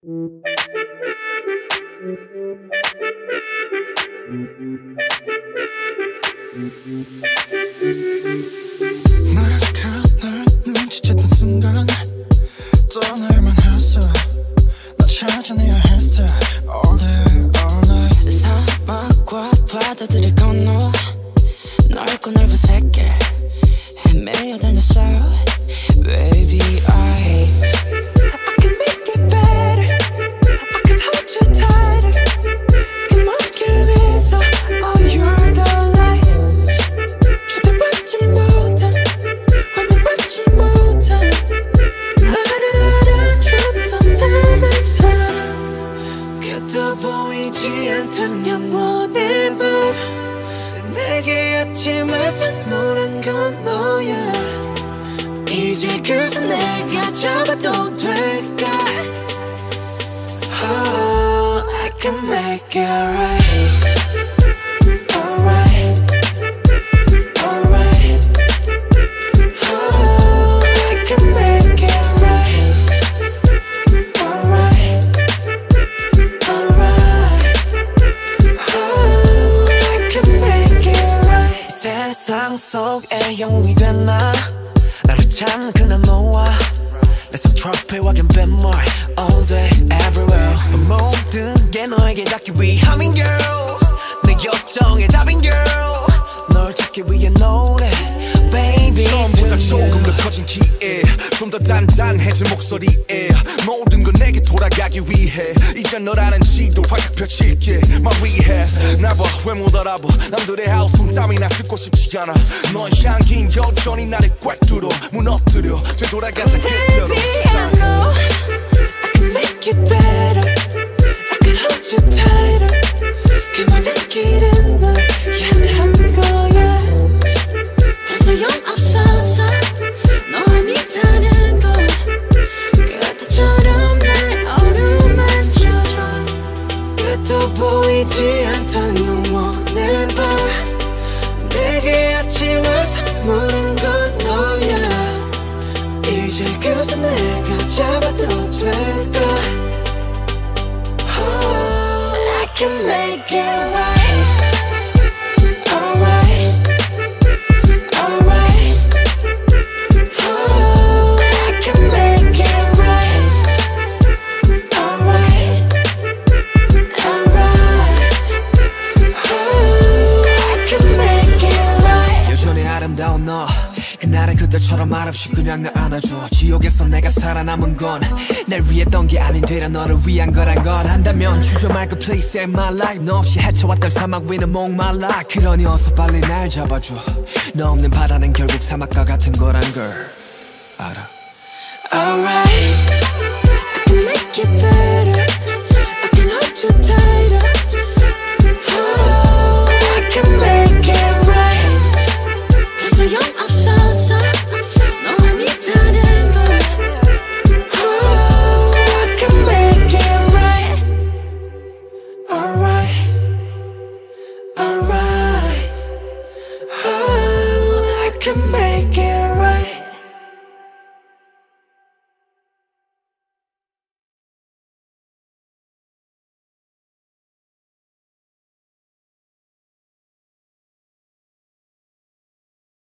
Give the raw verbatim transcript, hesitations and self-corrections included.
널 눈치챘던 순간 떠날만 했어. 나 찾아내야 했어. All day all night. 사막과 바다들을 건너 넓고 넓은 새길 헤매여 다녔어. Baby I I can make it better. I could hold you tighter. 그 먼 길 위에서 Oh you're the light. 주대받지 못한 환영받지 못한 나를 알아줬던 닮은 사람. 그도 보이지 않던 영원의 밤 내게 아침을 선물한 건 너야. 이제 그새 내가 잡아도 될까? Oh, I can make it right. Alright, alright. Oh, I can make it right. Alright, alright. Oh, I can make it right. 세상 속에 영웅이 된 나 나를 찾는 그날 너와 내 손 트로피와 갬뱀물 all day everywhere. 모든 게 너에게 닿기 위함인 girl. 내 요청의 답인 girl. 널 찾기 위해 노래 baby. 처음보다 조금 더 커진 기에 좀 더 단단해진 목소리에 모든 건 내게 돌아가기 위해 이제 너라는 지도 활짝 펼칠게 My rehab. 나봐 왜 못 알아봐 남들의 하우스 땀이나 듣고 싶지 않아. 너의 향긴 여전히 나를 꽉 뚫어 무너뜨려 되돌아가자 그대로. Baby I know I can make it better. I can hold you tighter. 그 모든 길은 널 향한 거야. 더 소용없어서 너 아니다는 걸 그때처럼 날 어루만져. 그도 보이지 않던 영원의 밤 내게 아침을 선물한 건 너야. 이제 그새 내가 잡아도 될까? Oh, I can make it right. Alright, alright. Oh, I can make it right. Alright, alright. Oh, I can make it right. 여전히 아름다운 너 그날은 그때처럼 말없이 그냥 날 안아줘. 지옥에서 내가 살아남은 건 날 위했던 게 아닌 되려 너를 위한 거란 걸 안다면 주저 말고 please save my life. 너 없이 헤쳐왔던 사막 위는 목말라. 그러니 어서 빨리 날 잡아줘. 너 없는 바다는 결국 사막과 같은 거란 걸 알아. Alright, I can make it better. I can hold you tight.